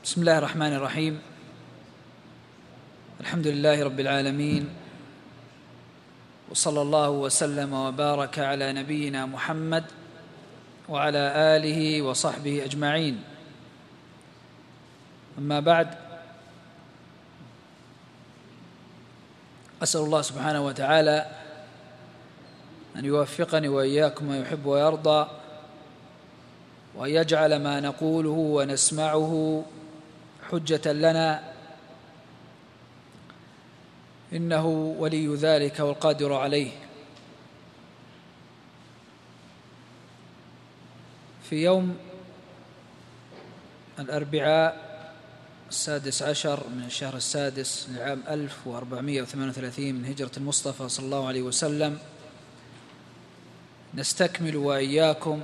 بسم الله الرحمن الرحيم. الحمد لله رب العالمين، وصلى الله وسلم وبارك على نبينا محمد وعلى آله وصحبه أجمعين. أما بعد، أسأل الله سبحانه وتعالى أن يوفقني وإياكم ما يحب ويرضى، وأن يجعل ما نقوله ونسمعه حجة لنا، إنه ولي ذلك والقادر عليه. في يوم الأربعاء 16 من الشهر السادس لعام 1438 من هجرة المصطفى صلى الله عليه وسلم، نستكمل وإياكم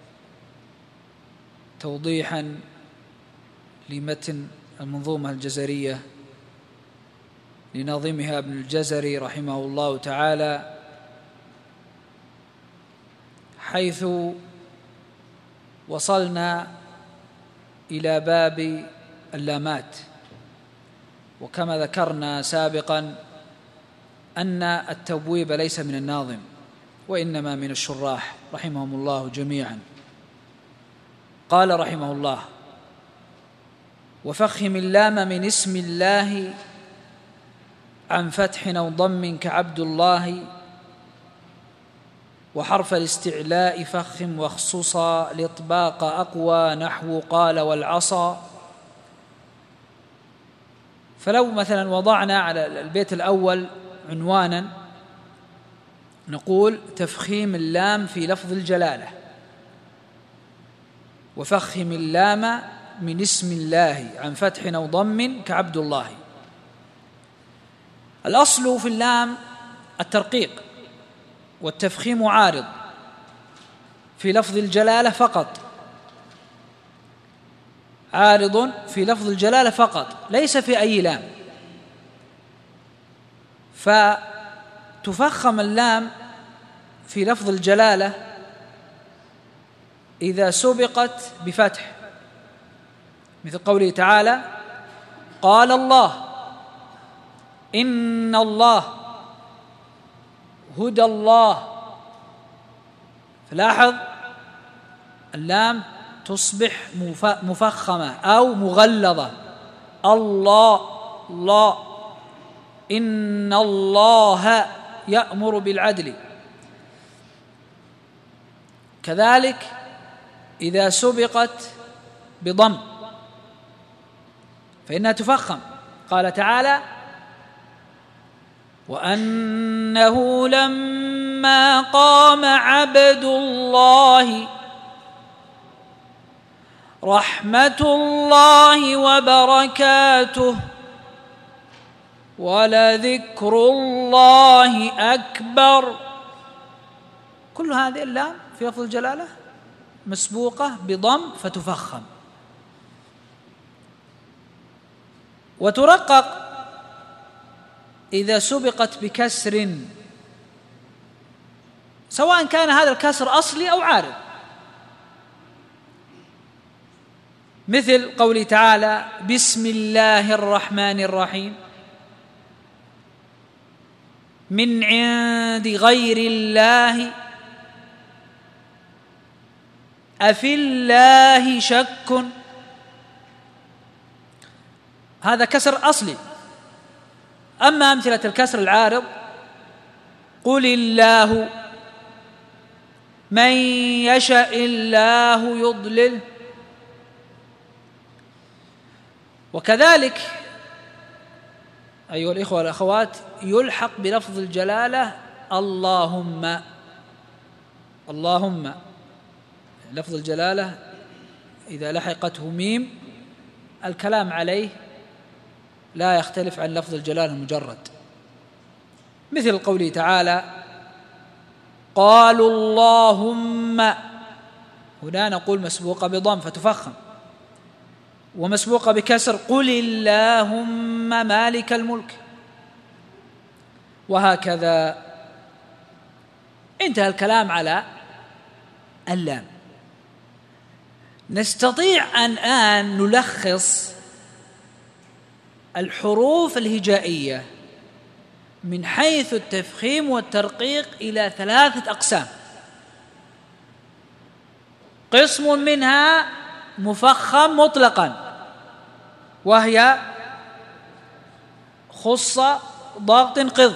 توضيحا لمتن المنظومة الجزرية لناظمها ابن الجزري رحمه الله تعالى، حيث وصلنا إلى باب اللامات. وكما ذكرنا سابقا أن التبويب ليس من الناظم، وإنما من الشراح رحمهم الله جميعا. قال رحمه الله: وفخم اللام من اسم الله عن فتح أو ضم كعبد الله، وحرف الاستعلاء فخم واخصصا الإطباق أقوى نحو قال والعصا. فلو مثلا وضعنا على البيت الأول عنوانا نقول: تفخيم اللام في لفظ الجلالة، وفخم اللام من اسم الله عن فتح أو ضم كعبد الله. الأصل في اللام الترقيق، والتفخيم عارض في لفظ الجلالة فقط، عارض في لفظ الجلالة فقط، ليس في أي لام. فتفخم اللام في لفظ الجلالة إذا سبقت بفتح، مثل قوله تعالى: قال الله، إن الله، هدى الله. فلاحظ اللام تصبح مفخمة أو مغلظة. الله، الله، إن الله يأمر بالعدل. كذلك إذا سبقت بضم فإنها تفخم. قال تعالى: وأنه لما قام عبد الله رحمة الله وبركاته ولذكر الله أكبر. كل هذه اللام في لفظ الجلالة مسبوقة بضم فتفخم. وترقق إذا سبقت بكسر، سواء كان هذا الكسر أصلي أو عارض، مثل قوله تعالى: بسم الله الرحمن الرحيم، من عند غير الله، أفي الله شك. هذا كسر أصلي. أما أمثلة الكسر العارض: قل الله، من يشاء الله يضلل. وكذلك أيها الإخوة والأخوات يلحق بلفظ الجلالة اللهم. اللهم لفظ الجلالة إذا لحقته ميم الكلام عليه لا يختلف عن لفظ الجلالة المجرد، مثل قوله تعالى: قالوا اللهم. هنا نقول مسبوقة بضم فتفخم، ومسبوقة بكسر: قل اللهم مالك الملك. وهكذا انتهى الكلام على اللام. نستطيع الآن نلخص الحروف الهجائية من حيث التفخيم والترقيق إلى 3 أقسام. قسم منها مفخم مطلقا، وهي خص ضغط قض،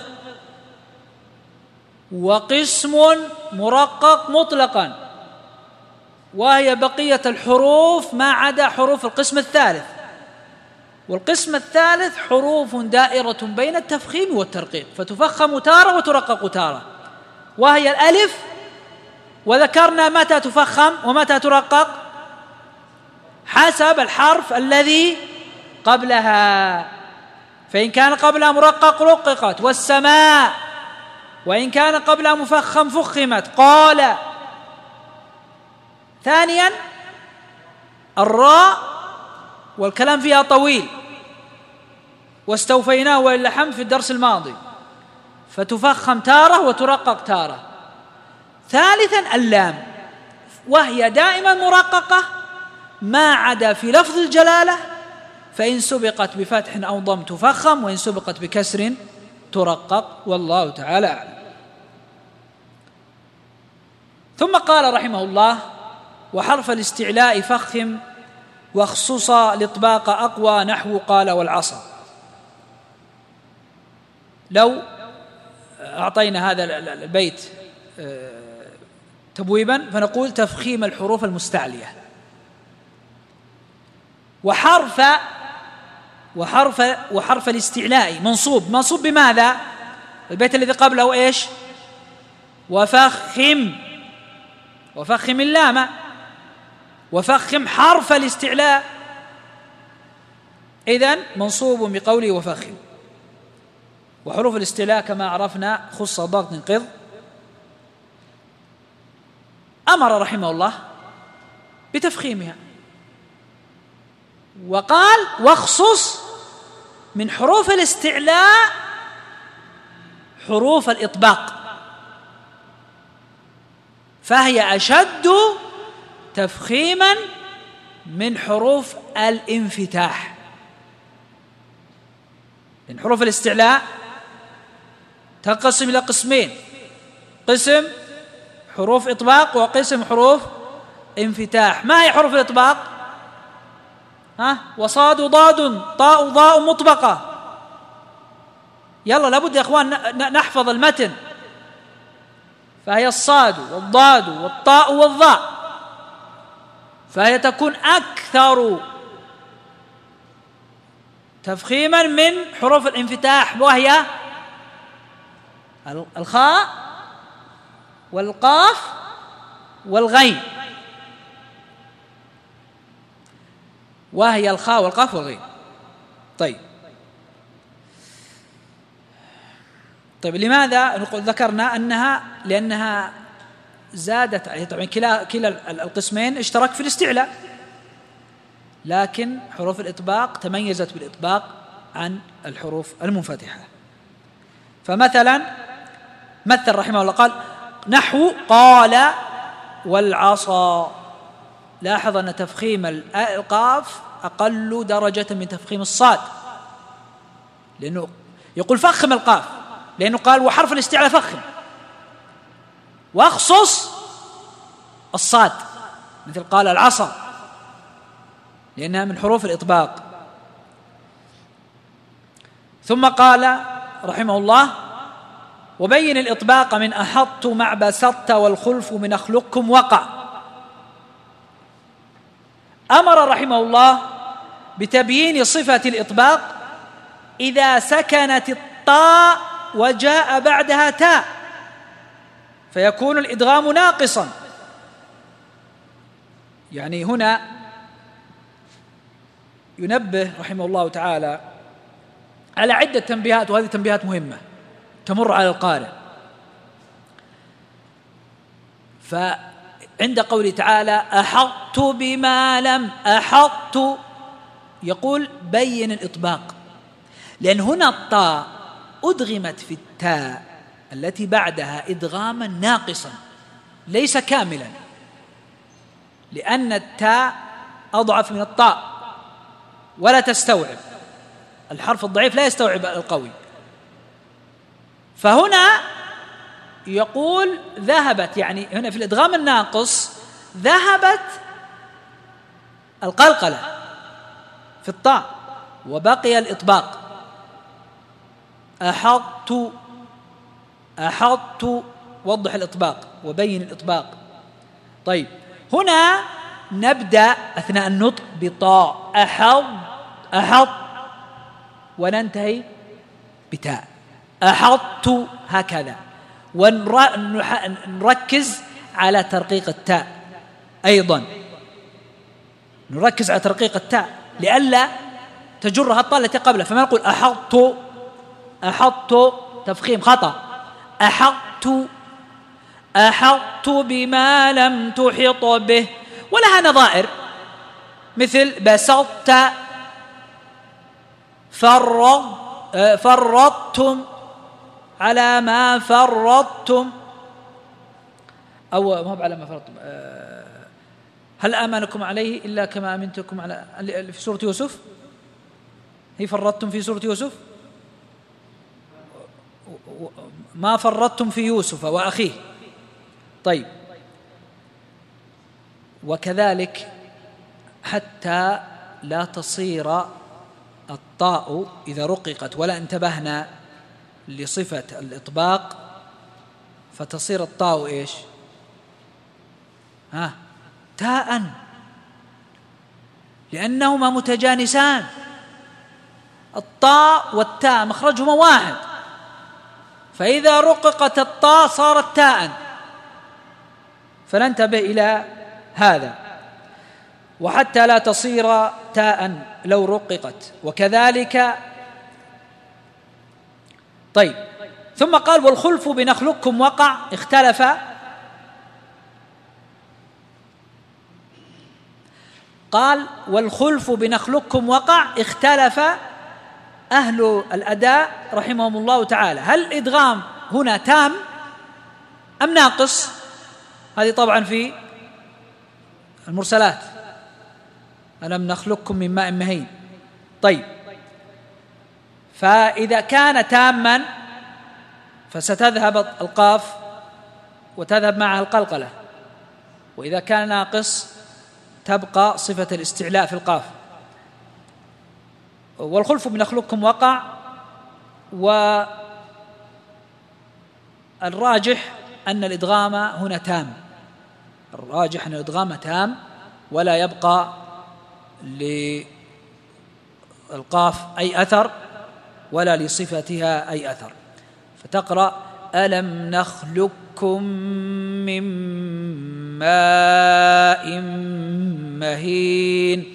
وقسم مرقق مطلقا، وهي بقية الحروف ما عدا حروف القسم الثالث. والقسم الثالث حروف دائرة بين التفخيم والترقيق، فتفخم تارة وترقق تارة، وهي الألف. وذكرنا متى تفخم ومتى ترقق حسب الحرف الذي قبلها، فإن كان قبلها مرقق رققت، والسماء، وإن كان قبلها مفخم فخمت. قال. ثانيا الراء، والكلام فيها طويل واستوفيناه وإلا الحمد في الدرس الماضي، فتفخم تارة وترقق تارة. ثالثا اللام، وهي دائما مرققة ما عدا في لفظ الجلالة، فإن سبقت بفتح أو ضم تفخم، وإن سبقت بكسر ترقق، والله تعالى أعلم. ثم قال رحمه الله: وحرف الاستعلاء فخم، واخصص الإطباق أقوى، نحو قال والعصا. لو أعطينا هذا البيت تبويبا فنقول: تفخيم الحروف المستعلية. وحرف الاستعلاء منصوب بماذا؟ البيت الذي قبله إيش؟ وفخم اللام، وفخم حرف الاستعلاء، إذن منصوب بقوله وفخم. وحروف الاستعلاء كما عرفنا خص ضغط قض. أمر رحمه الله بتفخيمها، وقال: واخصص من حروف الاستعلاء حروف الإطباق، فهي أشد تفخيما من حروف الانفتاح. من حروف الاستعلاء تنقسم إلى قسمين: قسم حروف إطباق وقسم حروف انفتاح. ما هي حروف الإطباق؟ وصاد وضاد طاء وضاء مطبقة. يلا لابد يا أخوان نحفظ المتن. فهي الصاد والضاد والطاء والضاء، فهي تكون أكثر تفخيما من حروف الانفتاح، وهي الخاء والقاف والغين، وهي الخاء والقاف والغين. طيب لماذا ذكرنا أنها؟ لأنها زادت. طبعا كلا القسمين اشترك في الاستعلاء، لكن حروف الإطباق تميزت بالإطباق عن الحروف المنفتحة. فمثلا مثل رحمه الله قال: نحو قال والعصا. لاحظ أن تفخيم القاف أقل درجة من تفخيم الصاد، لأنه يقول فخم القاف، لأنه قال وحرف الاستعلاء فخم، واخصص الصاد مثل قال العصا، لأنها من حروف الإطباق. ثم قال رحمه الله: وبين الإطباق من أحط مع بسطت، والخلف من أخلقكم وقع. أمر رحمه الله بتبيين صفة الإطباق إذا سكنت الطاء وجاء بعدها تاء، فيكون الإدغام ناقصا. يعني هنا ينبه رحمه الله تعالى على عدة تنبيهات، وهذه تنبيهات مهمة تمر على القارئ. فعند قوله تعالى: أحطت بما لم أحطت، يقول بين الإطباق، لأن هنا الطاء أدغمت في التاء التي بعدها إدغاما ناقصا ليس كاملا، لأن التاء أضعف من الطاء ولا تستوعب. الحرف الضعيف لا يستوعب القوي. فهنا يقول ذهبت، يعني هنا في الإدغام الناقص ذهبت القلقلة في الطاء وبقي الإطباق. أحطت وضح الإطباق وبين الإطباق. طيب هنا نبدأ أثناء النطق بطاء أحط وننتهي بتاء أحطت هكذا، ونركز على ترقيق التاء أيضا، نركز على ترقيق التاء لئلا تجرها الطاء التي قبله. فما نقول أحط تفخيم خطأ، أحط بما لم تحط به. ولها نظائر مثل بسطت، فرطتم على ما فرطتم، أو ما على ما فرطتم، هل آمنكم عليه إلا كما أمنتكم على في سورة يوسف. هي فرطتم في سورة يوسف، ما فرطتم في يوسف وأخيه. طيب وكذلك حتى لا تصير الطاء إذا رققت ولا انتبهنا لصفة الإطباق فتصير الطاء إيش؟ تاء، لأنهما متجانسان، الطاء والتاء مخرجهما واحد، فإذا رققت الطاء صارت تاء، فننتبه إلى هذا. وحتى لا تصير تاء لو رققت وكذلك. طيب ثم قال والخلف بنخلقكم وقع اختلف، قال والخلف بنخلقكم وقع اختلف أهل الأداء رحمهم الله تعالى، هل الإدغام هنا تام أم ناقص؟ هذه طبعا في المرسلات، ألم نخلقكم من ماء مهين. طيب فإذا كان تاما فستذهب القاف وتذهب معها القلقلة، وإذا كان ناقص تبقى صفة الاستعلاء في القاف. والخلف بنخلقكم وقع، والراجح أن الإدغام هنا تام، الراجح أن الإدغام تام ولا يبقى للقاف أي أثر ولا لصفتها أي أثر. فتقرأ ألم نخلقكم من ماء مهين.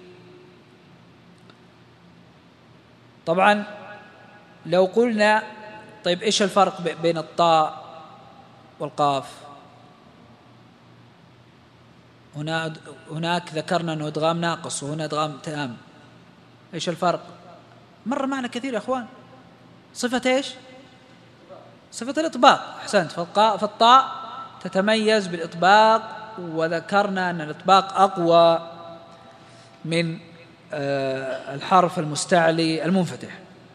طبعا لو قلنا طيب إيش الفرق بين الطاء والقاف؟ هناك ذكرنا أنه إدغام ناقص وهنا إدغام تام، إيش الفرق؟ مر معنا كثير يا أخوان. صفة إيش؟ صفة الإطباق. أحسنت. فالطاء تتميز بالإطباق، وذكرنا أن الإطباق أقوى من الحرف المستعلي المنفتح.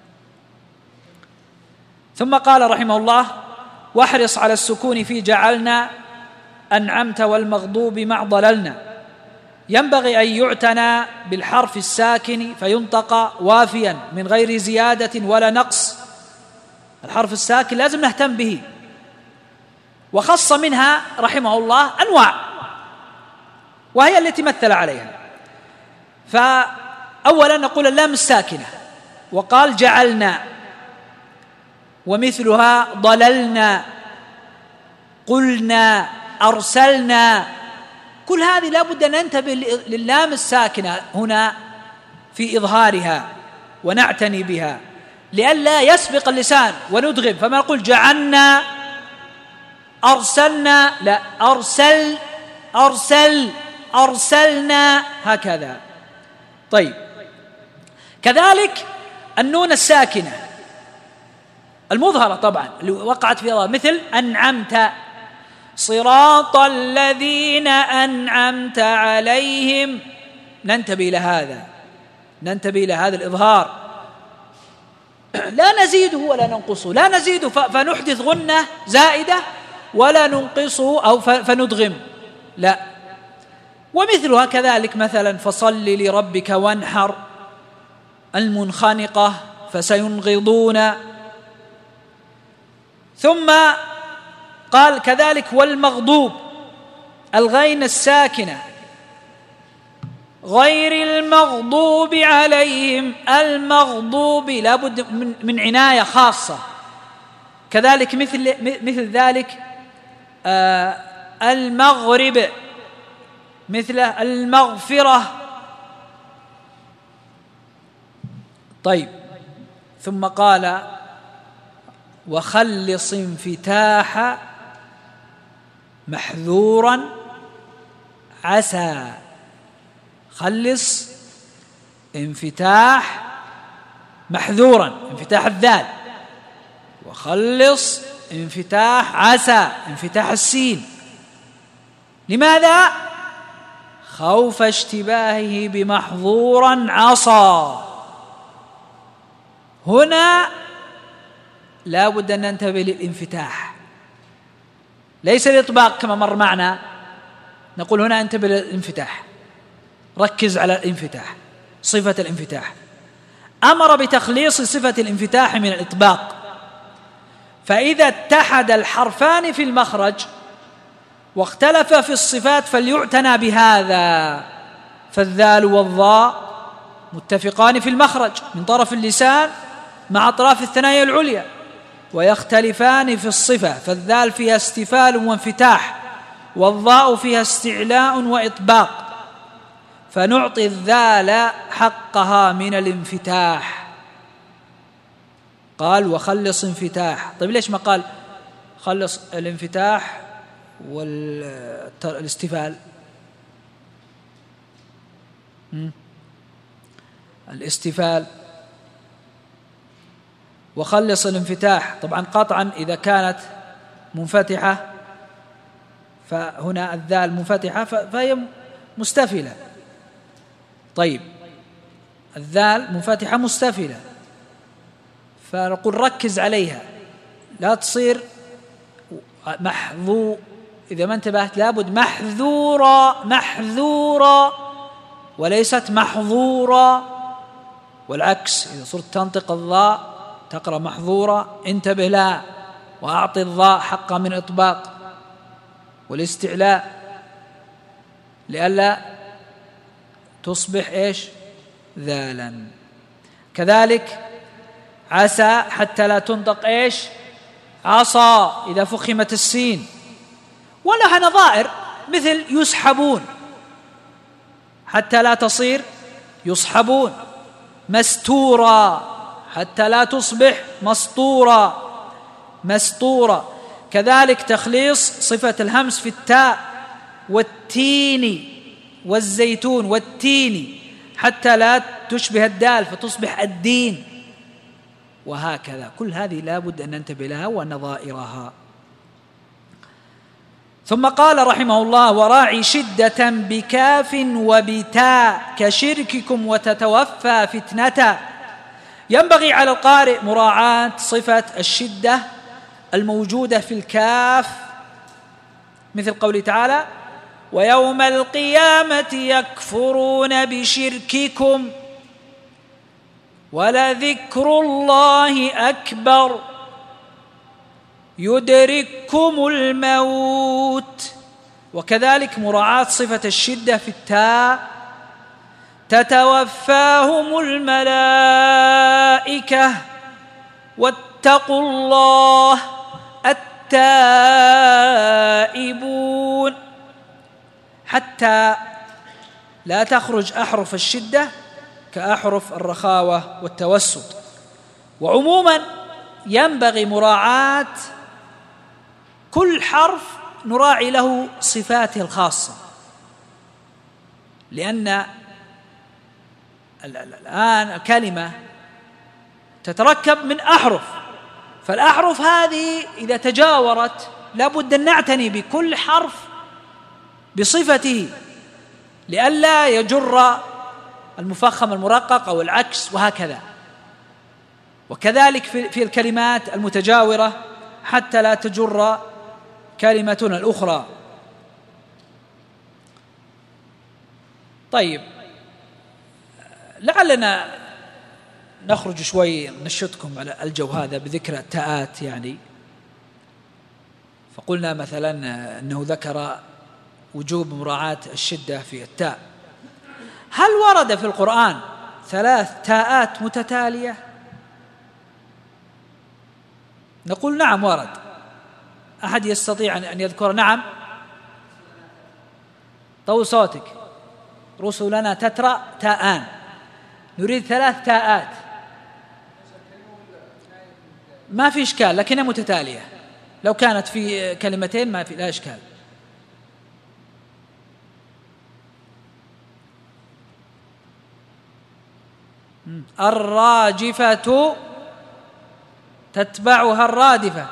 ثم قال رحمه الله واحرص على السكون في جعلنا أنعمت والمغضوب مع ضللنا. ينبغي أن يعتنى بالحرف الساكن فينطق وافيا من غير زيادة ولا نقص. الحرف الساكن لازم نهتم به، وخص منها رحمه الله أنواع وهي التي مثل عليها. فأولا نقول اللام الساكنة، وقال جعلنا، ومثلها ضللنا، قلنا، أرسلنا. كل هذه لا بد أن ننتبه لللام الساكنة هنا في إظهارها ونعتني بها لئلا يسبق اللسان وندغم. فما نقول جعلنا أرسلنا، لا، أرسلنا هكذا. طيب كذلك النون الساكنة المظهرة طبعا اللي وقعت في الله، مثل أنعمت، صراط الذين أنعمت عليهم. ننتبه إلى هذا الإظهار لا نزيده ولا ننقصه، لا نزيده فنحدث غنة زائدة ولا ننقصه أو فندغم، لا. ومثلها كذلك مثلا فصل لربك وانحر، المنخنقة فسينغضون. ثم قال كذلك والمغضوب، الغين الساكنة، غير المغضوب عليهم، المغضوب لا بد من عناية خاصة. كذلك مثل ذلك المغرب، مثل المغفرة. طيب، ثم قال وخلص انفتاح محذورا عسى، خلص انفتاح محذورا، انفتاح الذال، وخلص انفتاح عسى، انفتاح السين. لماذا؟ خوف اشتباهه بمحظورا عصى. هنا لا بد أن ننتبه للانفتاح، ليس الإطباق كما مر معنا. نقول هنا انتبه للانفتاح، ركز على الانفتاح، صفة الانفتاح. أمر بتخليص صفة الانفتاح من الإطباق، فإذا اتحد الحرفان في المخرج واختلف في الصفات فليعتنى بهذا. فالذال والضاء متفقان في المخرج من طرف اللسان مع أطراف الثنايا العليا، ويختلفان في الصفة، فالذال فيها استفال وانفتاح، والضاء فيها استعلاء وإطباق، فنعطي الذال حقها من الانفتاح. قال وخلص انفتاح. طيب ليش ما قال خلص الانفتاح والاستفال؟ الاستفال وخلص الانفتاح، طبعا قطعا إذا كانت منفتحة فهنا الذال منفتحة فهي مستفلة. طيب الذال منفتحة مستفلة، فنقول ركز عليها لا تصير محذو. إذا ما انتبهت لابد محذورة، محذورة وليست محظورة، والعكس إذا صرت تنطق الضاء تقرأ محظورة انتبه لها، وأعطي الضاء حقها من إطباق والاستعلاء لئلا تصبح إيش؟ ذالا. كذلك عسى حتى لا تنطق إيش؟ عصى إذا فخمت السين. ولها نظائر مثل يسحبون حتى لا تصير يصحبون، مستورا حتى لا تصبح مسطورا، مستورا. كذلك تخليص صفة الهمس في التاء، والتين والزيتون، والتين حتى لا تشبه الدال فتصبح الدين، وهكذا. كل هذه لا بد أن ننتبه لها ونظائرها. ثم قال رحمه الله وراعي شدة بكاف وبتاء كشرككم وتتوفى فتنة. ينبغي على القارئ مراعاة صفة الشدة الموجودة في الكاف، مثل قوله تعالى ويوم القيامة يكفرون بشرككم ولذكر الله أكبر يدرككم الموت. وكذلك مراعاة صفة الشدة في التاء تتوفاهم الملائكة واتقوا الله التائبون، حتى لا تخرج أحرف الشدة كأحرف الرخاوة والتوسط. وعموما ينبغي مراعاة كل حرف، نراعي له صفاته الخاصة، لأن الآن الكلمة تتركب من أحرف، فالأحرف هذه إذا تجاورت لابد أن نعتني بكل حرف بصفته لئلا يجر المفخم المرقق أو العكس، وهكذا. وكذلك في الكلمات المتجاورة حتى لا تجر كلمتنا الأخرى. طيب، لعلنا نخرج شوي نشطكم على الجو هذا بذكر التاءات يعني. فقلنا مثلا أنه ذكر وجوب مراعاة الشدة في التاء. هل ورد في القرآن 3 تاءات متتالية؟ نقول نعم ورد. أحد يستطيع أن يذكر؟ نعم، طول صوتك. رسلنا تترى تاءان، نريد 3 تاءات. ما في إشكال، لكنها متتالية. لو كانت في كلمتين ما في لا إشكال. الراجفة تتبعها الرادفة،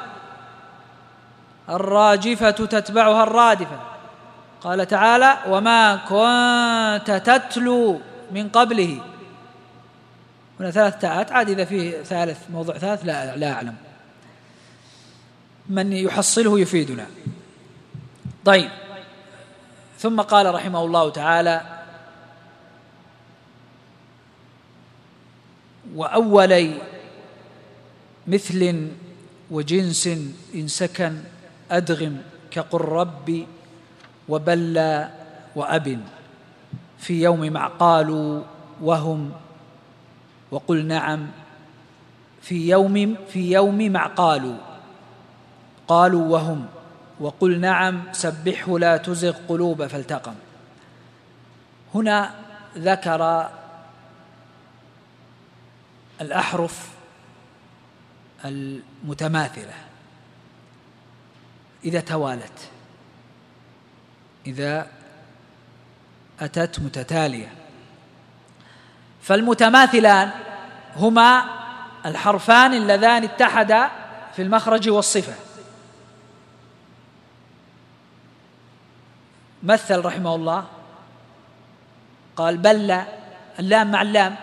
الراجفة تتبعها الرادفة. قال تعالى: وما كنت تتلو من قبله. هنا 3 تاءات، عاد إذا في ثالث موضوع ثالث لا أعلم، من يحصله يفيدنا. طيب، ثم قال رحمه الله تعالى: وأولي مثل وجنس إن سكن أدغم كقل ربي وبلى وأب في يوم مع قالوا وهم وقل نعم في يوم مع قالوا وهم وقل نعم سبحه لا تزغ قلوب فالتقم. هنا ذكر الأحرف المتماثلة إذا توالت، إذا أتت متتالية. فالمتماثلان هما الحرفان اللذان اتحدا في المخرج والصفة. مثل رحمه الله قال: بلى، اللام مع اللام.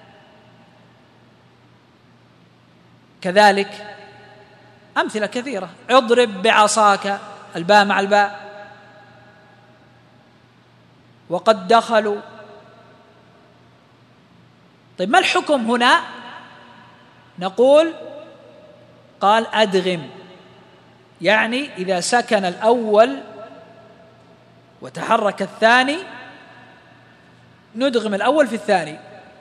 كذلك أمثلة كثيرة: اضرب بعصاك، الباء مع الباء. وقد دخلوا. طيب، ما الحكم هنا؟ نقول قال أدغم، يعني إذا سكن الأول وتحرك الثاني ندغم الأول في الثاني.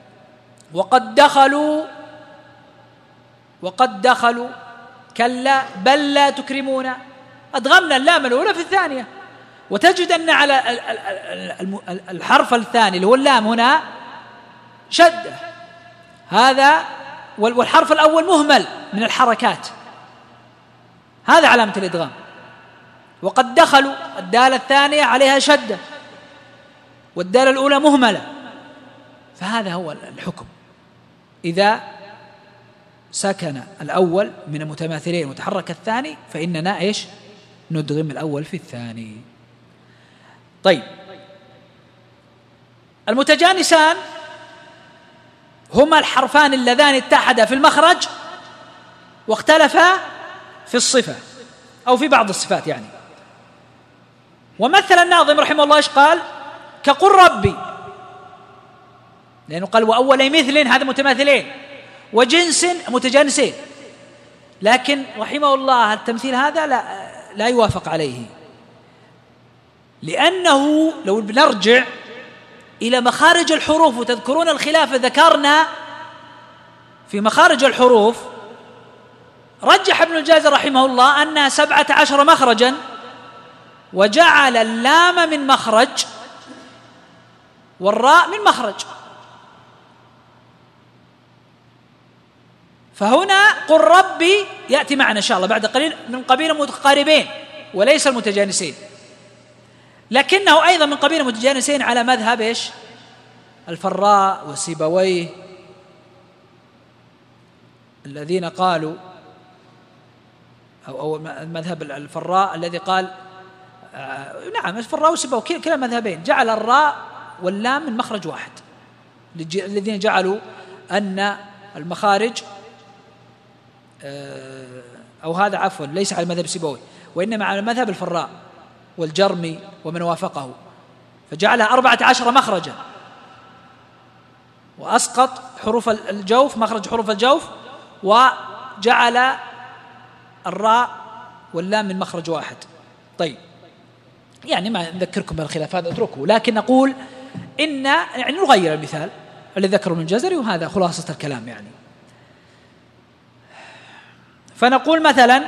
وقد دخلوا كلا بل لا تكرمون، أدغمنا اللام الأولى في الثانية. وتجد أن على الحرف الثاني اللي هو اللام هنا شدة، هذا والحرف الأول مهمل من الحركات، هذا علامة الإدغام. وقد دخلوا، الدالة الثانية عليها شدة والدالة الأولى مهملة. فهذا هو الحكم: إذا سكن الأول من المتماثلين وتحرك الثاني فإننا إيش؟ ندغم الأول في الثاني. طيب، المتجانسان هما الحرفان اللذان اتحدا في المخرج واختلفا في الصفة أو في بعض الصفات يعني. ومثل الناظم رحمه الله إيش قال؟ كقل ربي، لأنه قال وأولي مثل، هذا متماثلين، وجنس متجانسين. لكن رحمه الله التمثيل هذا لا يوافق عليه، لأنه لو بنرجع إلى مخارج الحروف، وتذكرون الخلاف ذكرنا في مخارج الحروف، رجح ابن الجازي رحمه الله أنها 17 مخرجا، وجعل اللام من مخرج والراء من مخرج. فهنا قل ربي يأتي معنا إن شاء الله بعد قليل من قبيل متقاربين وليس المتجانسين، لكنه أيضا من قبيل متجانسين على مذهب إيش؟ الفراء وسيبويه، الذين قالوا أو مذهب الفراء الذي قال نعم الفراء وسيبويه كلا مذهبين، جعل الراء واللام من مخرج واحد، الذين جعلوا أن المخارج أو هذا عفوا ليس على مذهب سيبوي، وإنما على مذهب الفراء والجرمي ومن وافقه، فجعلها 14 مخرجا، وأسقط حروف الجوف مخرج حروف الجوف، وجعل الراء واللام من مخرج واحد. طيب يعني ما نذكركم بالخلاف هذا اتركه، لكن نقول إن يعني نغير المثال الذي ذكره ابن الجزري، وهذا خلاصة الكلام يعني. فنقول مثلا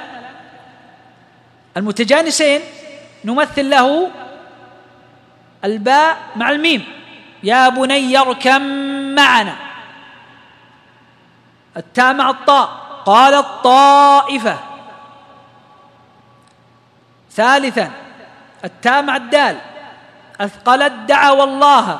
المتجانسين نمثل له الباء مع الميم، يا بني اركم معنا. التاء مع الطاء، قالت طائفة. ثالثا التاء مع الدال، أثقلت دعوى الله،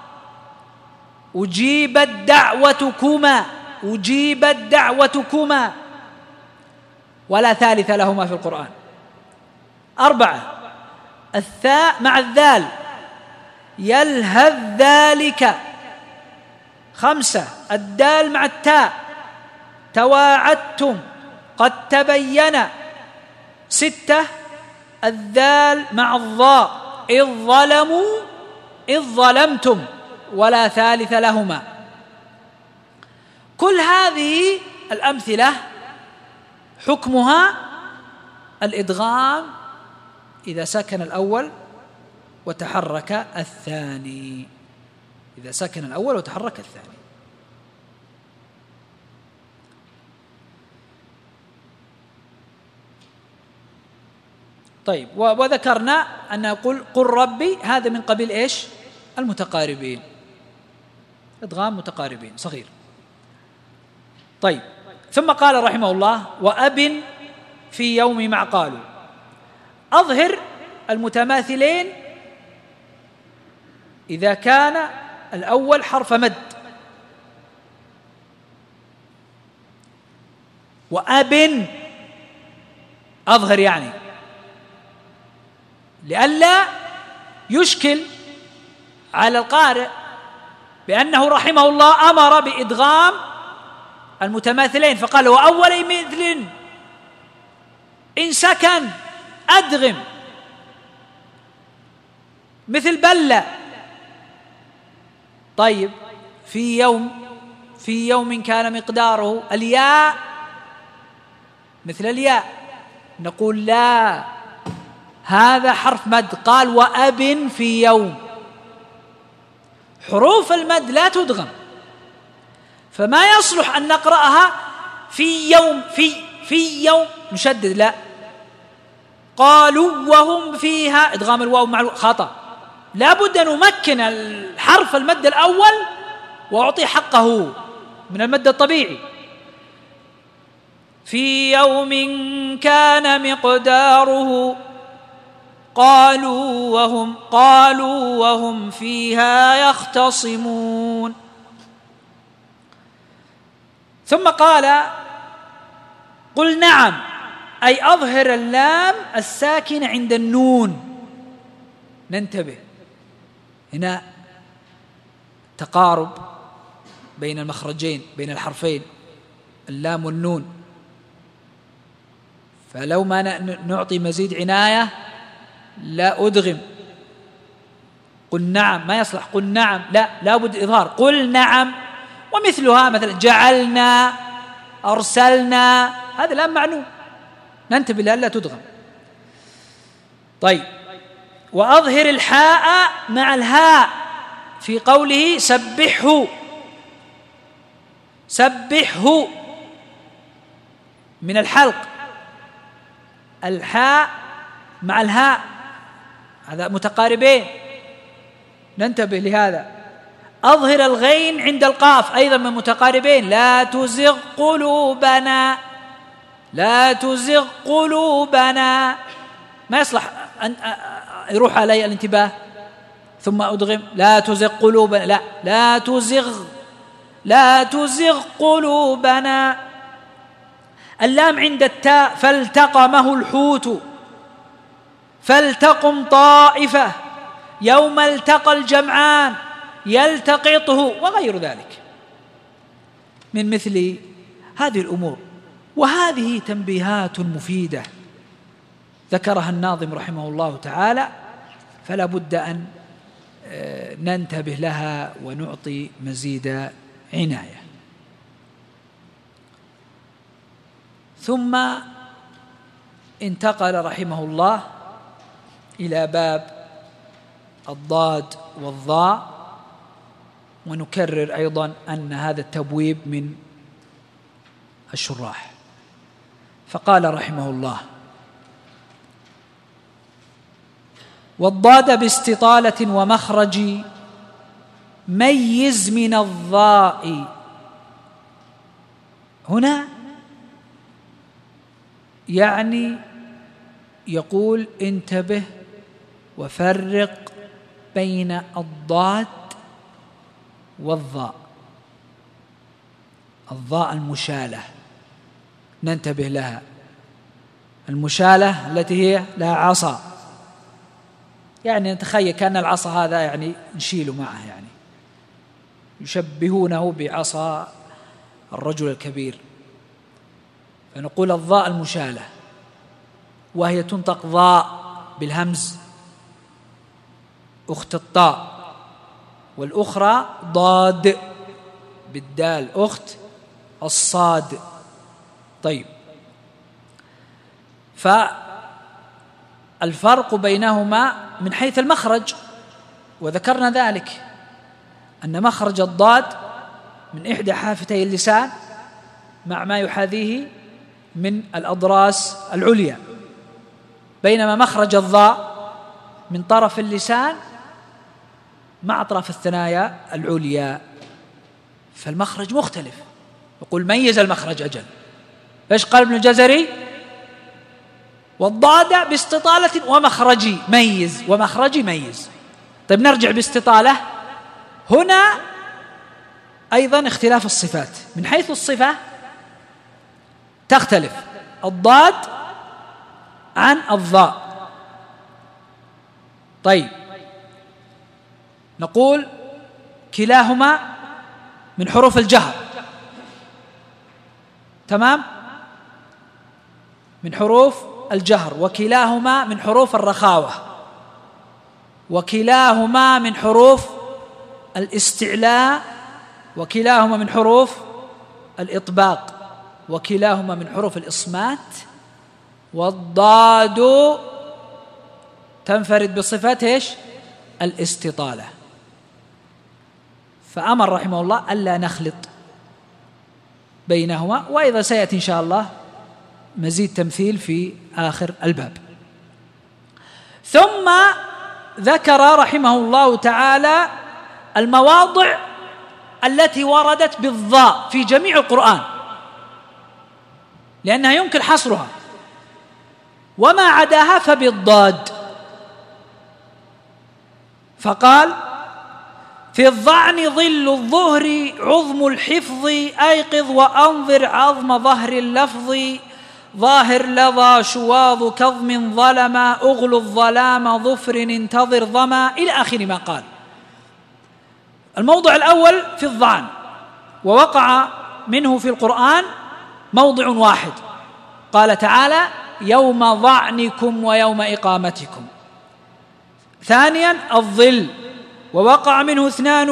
أجيبت دعوتكما، أجيبت دعوتكما، ولا ثالث لهما في القرآن. 4 الثاء مع الذال، يلهث ذلك. 5 الدال مع التاء، تواعدتم، قد تبين. 6 الذال مع الضاء، إذ ظلموا، إذ ظلمتم، ولا ثالث لهما. كل هذه الأمثلة حكمها الإدغام إذا سكن الأول وتحرك الثاني، إذا سكن الأول وتحرك الثاني. طيب، وذكرنا أن نقول قل ربي، هذا من قبيل إيش؟ المتقاربين، إدغام متقاربين صغير. طيب، ثم قال رحمه الله وأب في يوم مع قالوا. أظهر المتماثلين إذا كان الأول حرف مد، وأب أظهر يعني لئلا يشكل على القارئ بأنه رحمه الله أمر بإدغام المتماثلين، فقال وأول مثل إن سكن أدغم، مثل بلى. طيب، في يوم كان مقداره، الياء مثل الياء، نقول لا، هذا حرف مد، قال وأب في يوم، حروف المد لا تدغم، فما يصلح أن نقرأها في يوم، في يوم نشدد، لا، قالوا وهم فيها، إدغام الواو مع خطأ، لا بد أن نمكن الحرف المد الأول وأعطي حقه من المد الطبيعي. في يوم كان مقداره، قالوا وهم فيها يختصمون. ثم قال قل نعم، أي أظهر اللام الساكنة عند النون. ننتبه هنا تقارب بين المخرجين، بين الحرفين اللام والنون، فلو ما نعطي مزيد عناية لا أدغم. قل نعم ما يصلح قل نعم، لا، لابد إظهار قل نعم. ومثلها مثلا جعلنا، أرسلنا، هذا لا معنون، ننتبه لألا تدغم. طيب، وأظهر الحاء مع الهاء في قوله سبحه، سبحه من الحلق، الحاء مع الهاء هذا متقاربين، ننتبه لهذا. أظهر الغين عند القاف أيضا من متقاربين، لا تزغ قلوبنا، لا تزغ قلوبنا، ما يصلح أن يروح علي الانتباه ثم أدغم لا تزغ قلوبنا، لا، لا تزغ قلوبنا. اللام عند التاء، فالتقمه الحوت، فلتقم طائفة، يوم التقى الجمعان، يلتقطه، وغير ذلك من مثل هذه الأمور. وهذه تنبيهات مفيدة ذكرها الناظم رحمه الله تعالى، فلا بد أن ننتبه لها ونعطي مزيد عناية. ثم انتقل رحمه الله إلى باب الضاد والضاء، ونكرر أيضا أن هذا التبويب من الشراح. فقال رحمه الله: والضاد باستطالة ومخرج ميز من الضاء. هنا يعني يقول انتبه وفرق بين الضاد والضاء. الضاء المشالة ننتبه لها، المشالة التي هي لها عصا، يعني نتخيل كأن العصا هذا يعني نشيله معه، يعني يشبهونه بعصا الرجل الكبير، فنقول الضاء المشالة، وهي تنطق ضاء بالهمز أخت الطاء، والأخرى ضاد بالدال أخت الصاد. طيب، فالفرق بينهما من حيث المخرج، وذكرنا ذلك أن مخرج الضاد من إحدى حافتي اللسان مع ما يحاذيه من الأضراس العليا، بينما مخرج الضاء من طرف اللسان مع أطراف الثنايا العليا، فالمخرج مختلف. يقول ميز المخرج أجل. إيش قال ابن الجزري؟ والضاد باستطالة ومخرجي ميز، ومخرجي ميز. طيب نرجع باستطالة. هنا أيضا اختلاف الصفات، من حيث الصفة تختلف الضاد عن الضاء. طيب، نقول كلاهما من حروف الجهر، تمام، من حروف الجهر، وكلاهما من حروف الرخاوة، وكلاهما من حروف الاستعلاء، وكلاهما من حروف الإطباق، وكلاهما من حروف الإصمات. والضاد تنفرد بصفة إيش؟ الاستطالة. فأمر رحمه الله ألا نخلط بينهما، وإذا سيأتي إن شاء الله مزيد تمثيل في آخر الباب. ثم ذكر رحمه الله تعالى المواضع التي وردت بالضاء في جميع القرآن، لأنها يمكن حصرها، وما عداها فبالضاد. فقال: في الظعن ظل الظهر عظم الحفظ، أيقظ وأنظر عظم ظهر اللفظ، ظاهر لظى شواظ كظم ظلما، أغل الظلام ظفر انتظر ظما، إلى آخر ما قال. الموضع الأول في الظعن، ووقع منه في القرآن موضع واحد، قال تعالى: يوم ظعنكم ويوم إقامتكم. ثانيا الظل، ووقع منه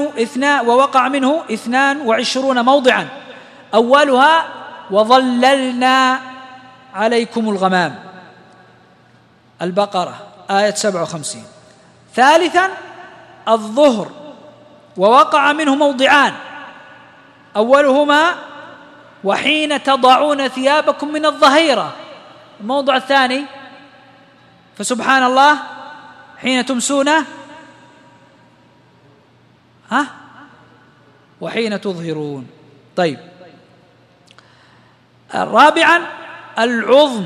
22 موضعا، أولها وظللنا عليكم الغمام، البقرة آية 57. ثالثا الظهر، ووقع منه موضعان، أولهما وحين تضعون ثيابكم من الظهيرة، الموضع الثاني فسبحان الله حين تمسون وحين تظهرون. طيب، رابعا العظم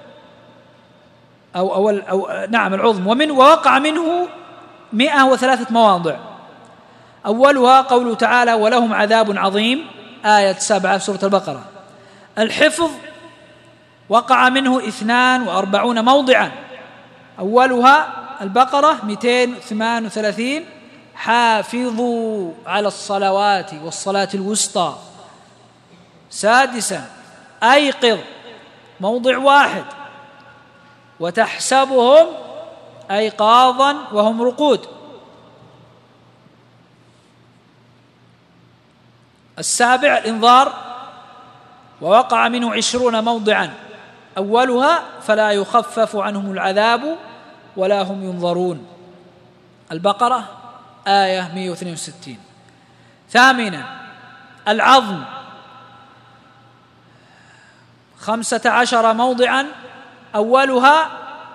نعم العظم، ووقع منه 103 مواضع، أولها قوله تعالى: ولهم عذاب عظيم، آية 7 في سورة البقرة. الحفظ وقع منه 42 موضعا، أولها البقرة 238: حافظوا على الصلوات والصلاة الوسطى. سادسا أيقظ موضع واحد، وتحسبهم أيقاظا وهم رقود. السابع الإنذار، ووقع منه 20 موضعا، أولها فلا يخفف عنهم العذاب ولا هم ينظرون، البقرة آية 162. ثامنا العظم، 15 موضعا، أولها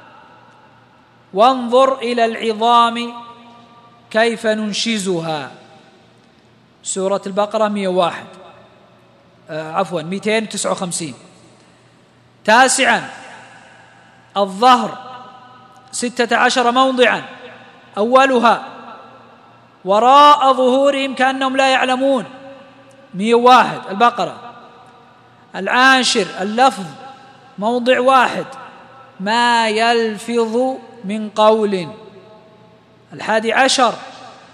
وانظر إلى العظام كيف ننشزها، سورة البقرة 259. تاسعا الظهر، 16 موضعا، أولها وراء ظهورهم كأنهم لا يعلمون، 101 البقرة. العاشر اللفظ، موضع واحد، ما يلفظ من قول. 11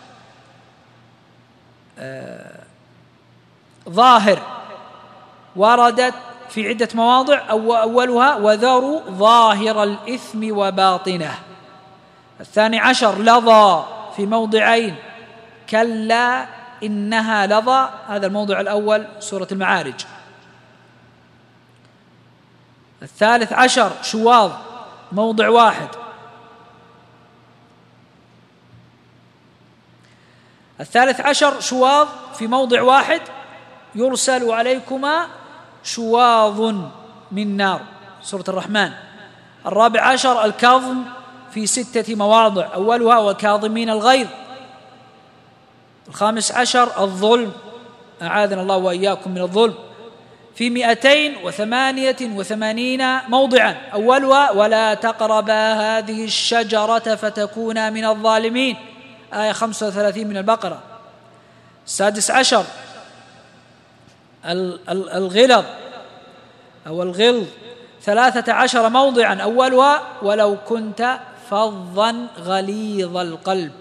ظاهر، وردت في عدة مواضع، أولها وذروا ظاهر الإثم وباطنه. 12 لظى، في موضعين، كلا إنها لظى، هذا الموضع الأول سورة المعارج. 13 شواظ، موضع واحد. 13 شواظ في موضع واحد، يرسل عليكما شواظ من نار، سورة الرحمن. 14 الكظم، في 6 مواضع، أولها وكاظمين الغيظ. 15 الظلم، أعاذنا الله وإياكم من الظلم، في 288 موضعا، أولها ولا تقربا هذه الشجرة فتكونا من الظالمين، آية 35 من البقرة. 16 الغلظ أو الغلظ، 13 موضعا، أولها ولو كنت فظا غليظ القلب.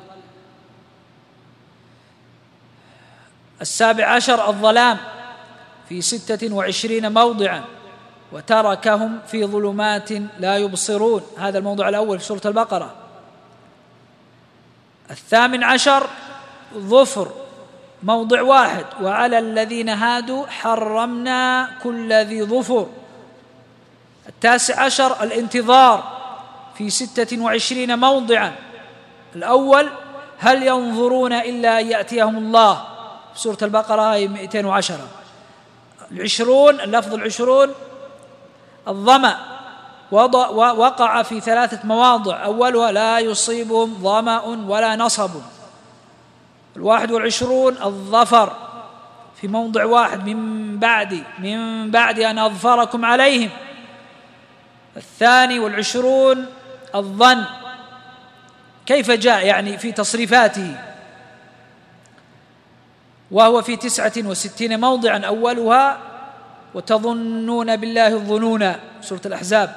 17 الظلام، في 26 موضعا، وتركهم في ظلمات لا يبصرون، هذا الموضع الأول في سورة البقرة. 18 ظفر، موضع واحد، وعلى الذين هادوا حرمنا كل ذي ظفر. 19 الانتظار، في 26 موضعا، الأول هل ينظرون إلا أن يأتيهم الله، في سورة البقرة 210. 20 اللفظ 20 الظمأ، وقع في 3 مواضع، أولها لا يصيبهم ظمأ ولا نصب. 21 الظفر، في موضع واحد، من بعد أن أظفركم عليهم. 22 الظن، كيف جاء يعني في تصريفاته، وهو في 69 موضعا، أولها وتظنون بالله الظنون، سورة الأحزاب.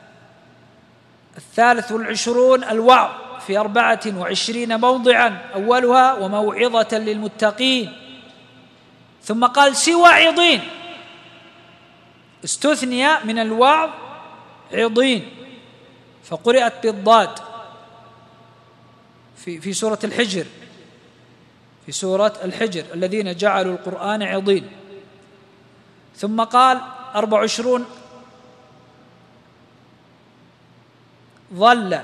23 الوعظ، في 24 موضعا، أولها وموعظة للمتقين. ثم قال سوى عظين، استثني من الوعظ عظين، فقرأت بالضاد في سورة الحجر، في سورة الحجر الذين جعلوا القرآن عظين. ثم قال 24 ظل،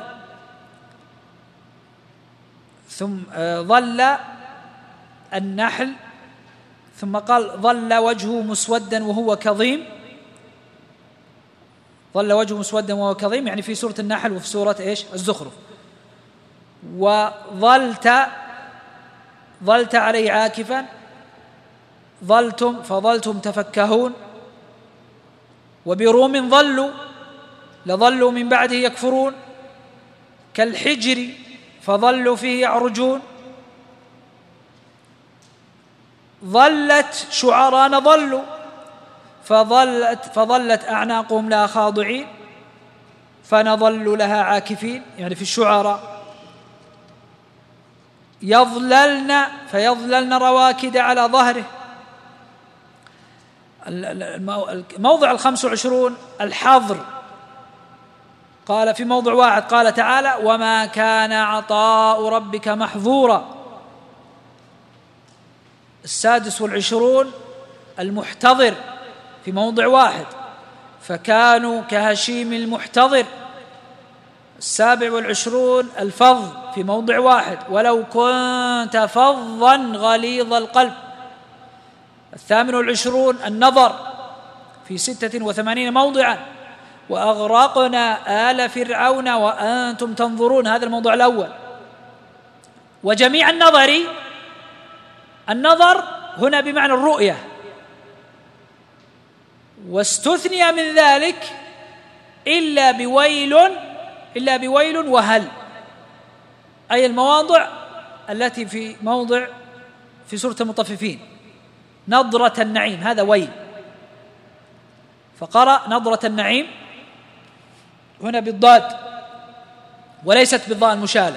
ثم ظل النحل، ثم قال ظل وجهه مسودا وهو كظيم، ظل وجهه مسودا وهو كظيم، يعني في سورة النحل وفي سورة الزخرف. وظلت عليه عاكفا، فظلتم تفكهون. وبروم لظلوا من بعده يكفرون، كالحجر فظلوا فيه يعرجون. ظلت شعراء ظلوا، فظلت أعناقهم لها خاضعين، فنظل لها عاكفين، يعني في الشعراء. فيظللن رواكد على ظهره. الموضع 25 الحظر. قال في موضع واحد قال تعالى: وما كان عطاء ربك محظورا. 26 المحتضر في موضع واحد: فكانوا كهشيم المحتضر. 27 الفظ في موضع واحد: ولو كنت فظا غليظ القلب. 28 النظر في 86 موضعا: وأغرقنا آل فرعون وأنتم تنظرون. هذا الموضوع الأول. وجميع النظر هنا بمعنى الرؤية، واستثني من ذلك إلا بويل وهل، أي المواضع التي في موضع في سورة المطففين: نظرة النعيم، هذا ويل، فقرأ نظرة النعيم هنا بالضاد وليست بالضاء المشالة.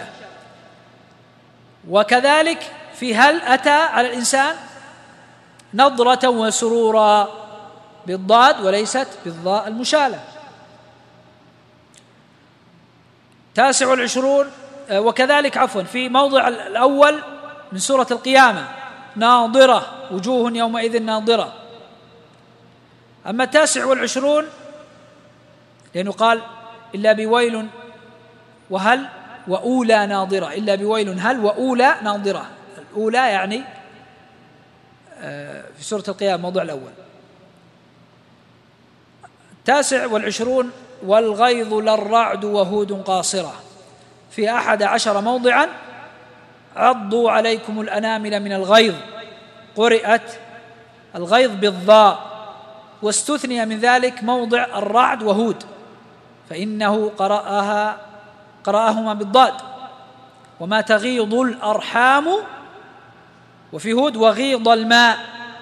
وكذلك في هل أتى على الإنسان نظرة وسرورا بالضاد وليست بالضاء المشالة. 29 وكذلك في موضع الأول من سورة القيامة: ناظرة وجوه يومئذ ناظرة. أما 29 لأنه قال: إلا بويل وهل وأولى ناظرة، إلا بويل هل وأولى ناظرة. الأولى يعني في سورة القيامة الموضوع الأول. 29 والغيظ للرعد وهود قاصرة. في 11 موضعا: عضوا عليكم الأنامل من الغيظ. قرئت الغيظ بالضاء، واستثني من ذلك موضع الرعد وهود، فإنه قرأهما بالضاد. وما تغيض الأرحام، وفي هود وغيض الماء.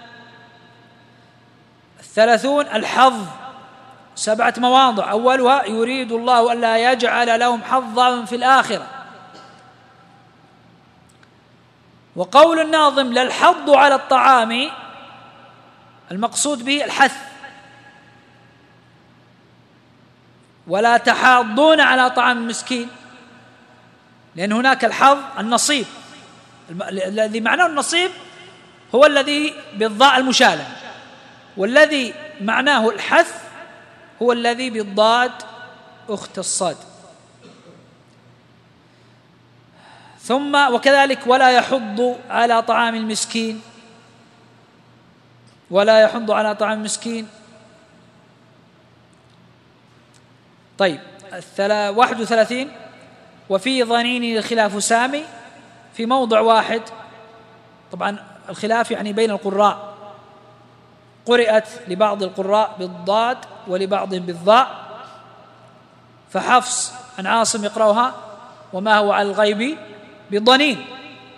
30 الحظ، 7 مواضع: أولها: يريد الله ألا يجعل لهم حظا في الآخرة. وقول الناظم: للحظ على الطعام، المقصود به الحث، ولا تحاضون على طعام المسكين، لأن هناك الحظ النصيب، الذي معناه النصيب هو الذي بالضاء المشالة، والذي معناه الحث هو الذي بالضاد أخت الصاد. ثم وكذلك ولا يحض على طعام المسكين، ولا يحض على طعام المسكين. طيب 31 وفي ظنيني الخلاف سامي، في موضع واحد. طبعا الخلاف يعني بين القراء، قرئت لبعض القراء بالضاد ولبعضهم بالضاء، فحفص عن عاصم يقرأها: وما هو على الغيب بضنين،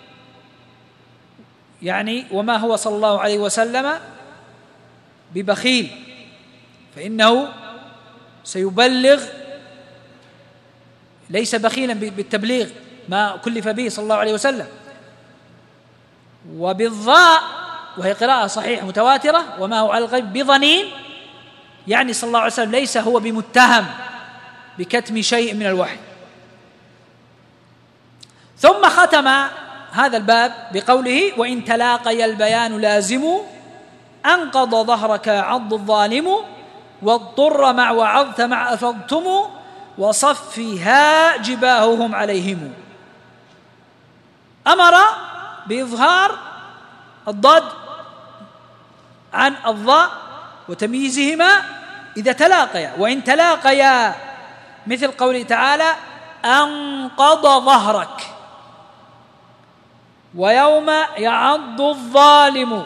يعني وما هو صلى الله عليه وسلم ببخيل، فإنه سيبلغ، ليس بخيلا بالتبليغ ما كلف به صلى الله عليه وسلم. وبالضاء وهي قراءة صحيحة متواترة: وما هو على الغيب بضنين، يعني صلى الله عليه وسلم ليس هو بمتهم بكتم شيء من الوحي. ثم ختم هذا الباب بقوله: وإن تلاقي البيان لازم، أنقض ظهرك عض الظالم، واضطر مع وعظت مع أفضتم، وصفها جباههم عليهم. أمر بإظهار الضاد عن الضاء وتمييزهما إذا تلاقيا. وإن تلاقيا مثل قوله تعالى: أنقض ظهرك، ويوم يعض الظالم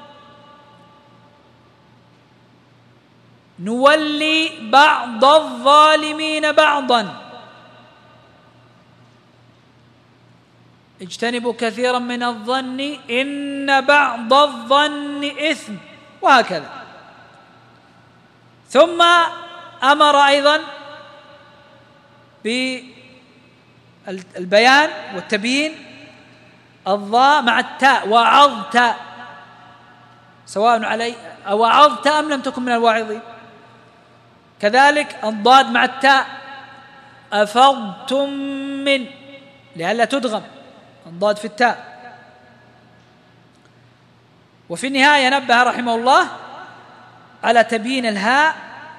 نولي بعض الظالمين بعضا، اجتنبوا كثيرا من الظن إن بعض الظن إثم، وهكذا. ثم أمر أيضا بالبيان والتبيين: الضاء مع التاء، وعظت سواء علي أوعظت أم لم تكن من الواعظين. كذلك الضاد مع التاء، أفضتم من، لئلا تدغم الضاد في التاء. وفي النهاية نبه رحمه الله على تبيين الهاء،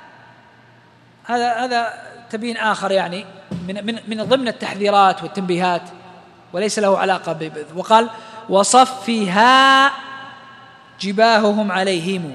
هذا تبيين آخر يعني من ضمن التحذيرات والتنبيهات وليس له علاقة وقال وصفها جباههم عليهم.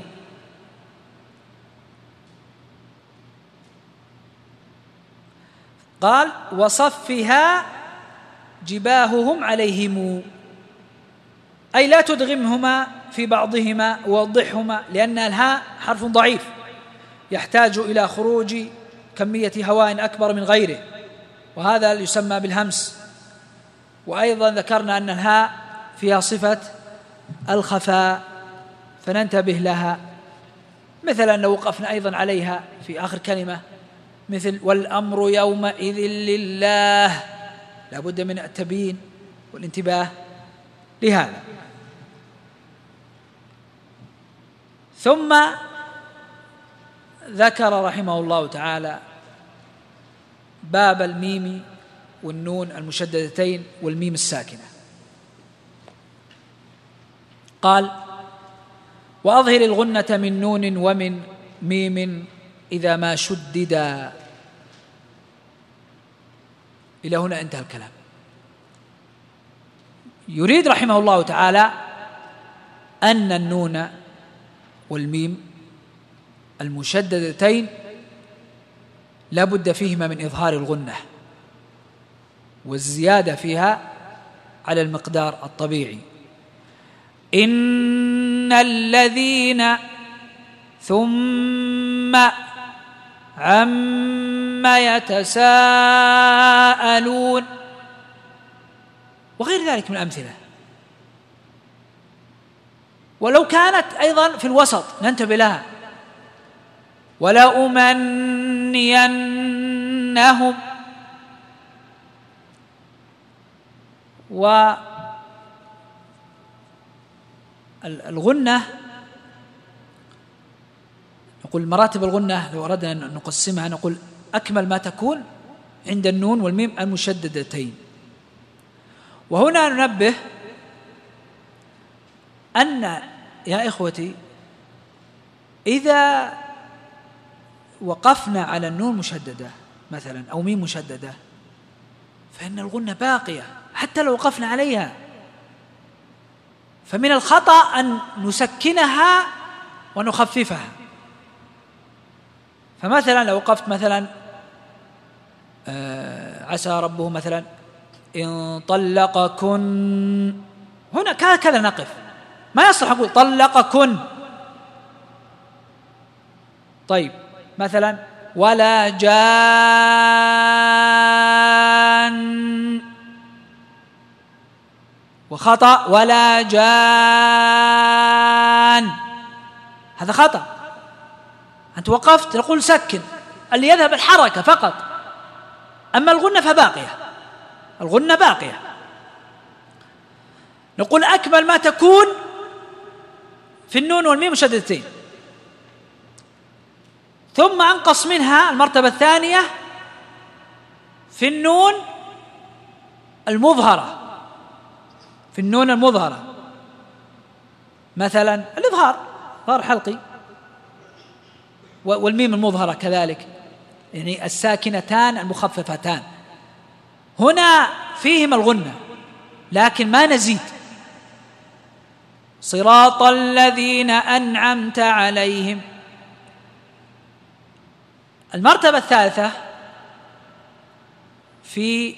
قال وصفها جباههم عليهم، أي لا تدغمهما في بعضهما ووضحهما، لأن الهاء حرف ضعيف يحتاج إلى خروج كمية هواء أكبر من غيره، وهذا يسمى بالهمس. وأيضا ذكرنا أن الهاء فيها صفة الخفاء فننتبه لها، مثلا لو وقفنا أيضا عليها في آخر كلمة مثل والأمر يومئذ لله، لا بد من التبيين والانتباه لهذا. ثم ذكر رحمه الله تعالى باب الميم والنون المشددتين والميم الساكنة. قال وأظهر الغنة من نون ومن ميم إذا ما شددا. إلى هنا انتهى الكلام. يريد رحمه الله تعالى أن النون والميم المشددتين لا بد فيهما من إظهار الغنة والزيادة فيها على المقدار الطبيعي. إن الذين ثم عما يتساءلون وغير ذلك من الأمثلة. ولو كانت أيضا في الوسط ننتبه لها، ولأمنينهم، والغنة نقول مراتب الغنة لو أردنا أن نقسمها نقول أكمل ما تكون عند النون والميم المشددتين. وهنا ننبه أن يا إخوتي إذا وقفنا على النون مشددة مثلا أو ميم مشددة فإن الغنة باقية حتى لو وقفنا عليها، فمن الخطأ أن نسكنها ونخففها. فمثلا لو وقفت مثلا عسى ربه مثلا إن طلقكن، هنا كذا نقف، ما يصلح أقول طلقكن. طيب مثلا ولا جان، وخطأ ولا جان، هذا خطأ. أنت وقفت تقول سكن، اللي يذهب الحركة فقط، أما الغنة فباقية، الغنة باقية. نقول أكمل ما تكون في النون والميم مشددتين، ثم أنقص منها المرتبة الثانية في النون المظهرة، في النون المظهرة مثلا الإظهار ظهر حلقي، والميم المظهرة كذلك، يعني الساكنتان المخففتان هنا فيهما الغنة لكن ما نزيد. صراط الذين أنعمت عليهم. المرتبة الثالثة في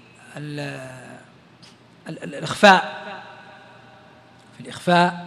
الإخفاء، في الإخفاء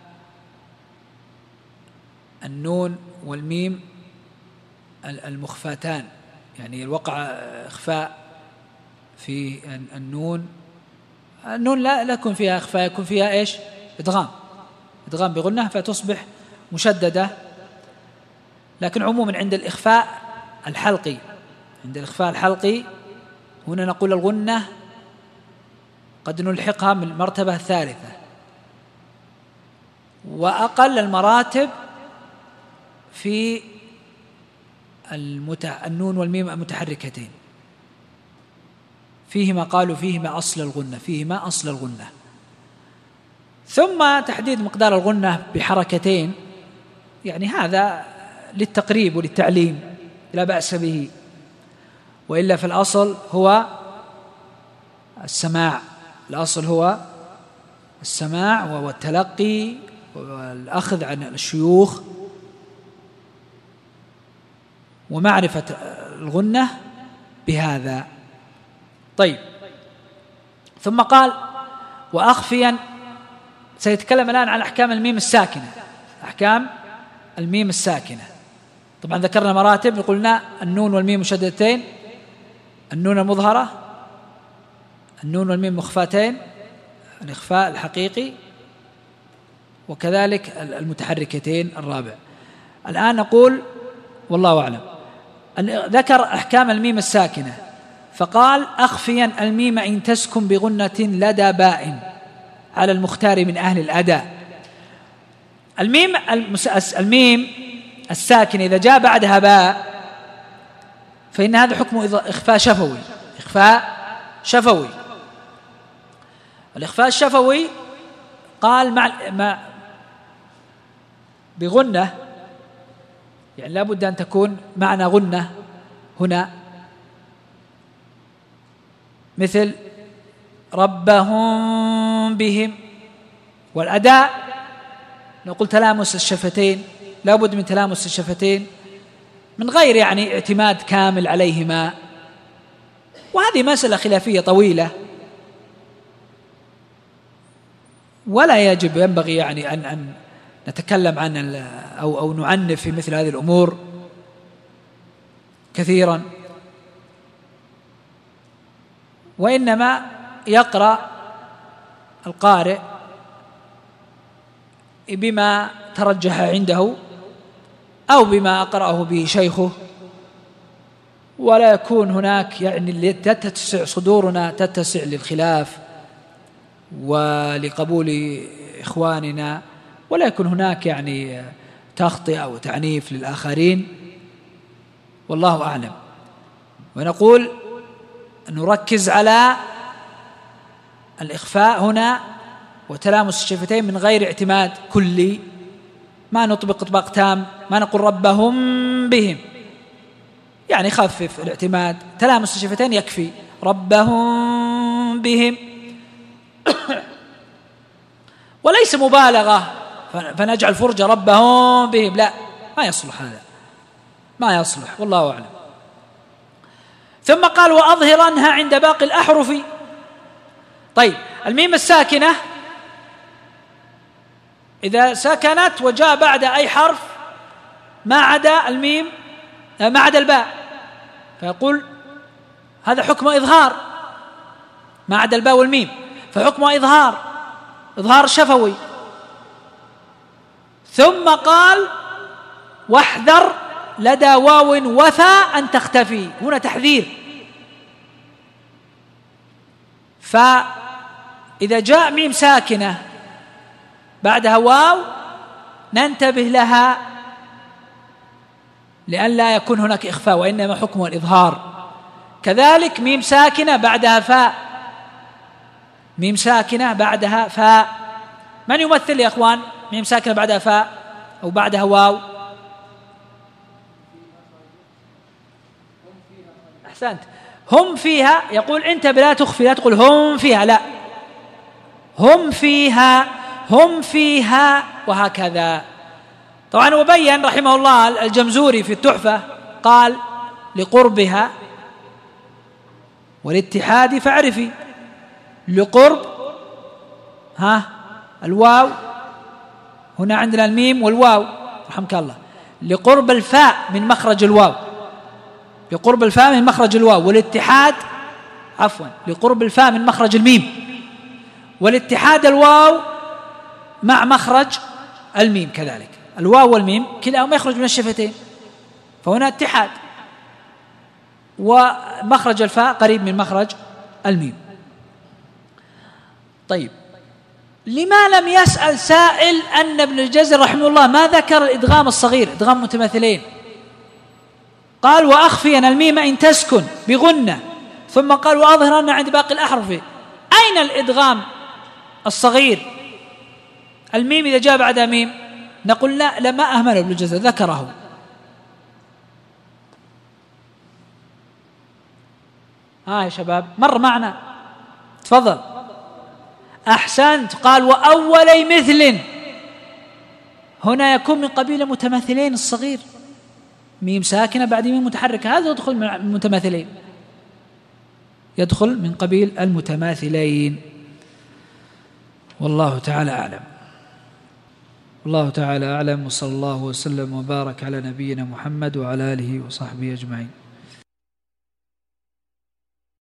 النون والميم المخفاتان، يعني الوقع إخفاء في النون لا يكون فيها إخفاء، يكون فيها إيش؟ إدغام بغنة فتصبح مشددة. لكن عموما عند الإخفاء الحلقي، عند الإخفاء الحلقي هنا نقول الغنة قد نلحقها من المرتبة الثالثة، وأقل المراتب في النون والميم المتحركتين، فيهما قالوا فيهما أصل الغنة، فيهما أصل الغنة. ثم تحديد مقدار الغنة بحركتين، يعني هذا للتقريب وللتعليم لا بأس به، وإلا في الأصل هو السماع، الأصل هو السماع والتلقي والأخذ عن الشيوخ ومعرفة الغنة بهذا. طيب، ثم قال وأخفيا، سيتكلم الآن عن أحكام الميم الساكنة، أحكام الميم الساكنة. طبعا ذكرنا مراتب، قلنا النون والميم مشددتين، النون المظهرة، النون والميم مخفاتين، الإخفاء الحقيقي، وكذلك المتحركتين الرابع. الآن نقول والله أعلم. ذكر أحكام الميم الساكنة فقال أخفيا الميم إن تسكن بغنة لدى باء على المختار من أهل الأداء. الميم الساكنة إذا جاء بعدها باء فإن هذا حكم إخفاء شفوي. إخفاء شفوي، الإخفاء الشفوي قال مع بغنة، يعني لا بد أن تكون معنى غنة هنا، مثل ربهم بهم. والأداء نقول تلامس الشفتين، لا بد من تلامس الشفتين من غير يعني اعتماد كامل عليهما، وهذه مسألة خلافية طويلة، ولا ينبغي يعني أن نتكلم عن أو نعنف في مثل هذه الأمور كثيرا، وإنما يقرأ القارئ بما ترجح عنده أو بما أقرأه به شيخه، ولا يكون هناك يعني تتسع صدورنا تتسع للخلاف ولقبول إخواننا، ولا يكون هناك يعني تخطئة أو تعنيف للآخرين، والله أعلم. ونقول نركز على الإخفاء هنا وتلامس الشفتين من غير اعتماد كلي، ما نطبق إطباق تام، ما نقول ربهم بهم، يعني خفف الاعتماد، تلامس الشفتين يكفي، ربهم بهم وليس مبالغة فنجعل فرجة ربهم بهم، لا، ما يصلح هذا، ما يصلح، والله أعلم. ثم قال وأظهرنها عند باقي الأحرف. طيب، الميم الساكنة إذا سكنت وجاء بعد أي حرف ما عدا الميم ما عدا الباء، فيقول هذا حكم إظهار، ما عدا الباء والميم فحكم إظهار شفوي. ثم قال واحذر لدى واو وفاء أن تختفي، هنا تحذير. فإذا جاء ميم ساكنة بعدها واو ننتبه لها لأن لا يكون هناك إخفاء، وإنما حكمه الإظهار. كذلك ميم ساكنة بعدها فاء، ميم ساكنة بعدها فاء، من يمثل يا أخوان ميم ساكنة بعدها فاء أو بعدها واو؟ أحسنت، هم فيها، يقول انتبه لا تخفي، لا تقول هم فيها، لا، هم فيها، هم فيها، وهكذا. طبعا وبين رحمه الله الجمزوري في التحفة قال لقربها والاتحاد فاعرفي، لقرب الواو، هنا عندنا الميم والواو رحمك الله، لقرب الفاء من مخرج الواو، لقرب الفاء من مخرج الواو، والاتحاد لقرب الفاء من مخرج الميم، والاتحاد الواو مع مخرج الميم كذلك، الواو والميم كلاهما يخرج من الشفتين، فهنا اتحاد، ومخرج الفاء قريب من مخرج الميم. طيب، لما لم يسأل سائل أن ابن الجزري رحمه الله ما ذكر الإدغام الصغير إدغام متماثلين؟ قال وأخفين الميم إن تسكن بغنة، ثم قال وأظهرن عند باقي الأحرف. أين الإدغام الصغير؟ الميم إذا جاء بعد ميم نقول لا لما أهمل ابن الجزري ذكره. يا شباب مر معنا، تفضل. أحسنت. قال وأولي مثل، هنا يكون من قبيل متماثلين الصغير، ميم ساكنة بعد ميم متحركة، هذا يدخل من المتماثلين، يدخل من قبيل المتماثلين. والله تعالى أعلم. والله تعالى أعلم، وصلى الله وسلم وبارك على نبينا محمد وعلى آله وصحبه أجمعين.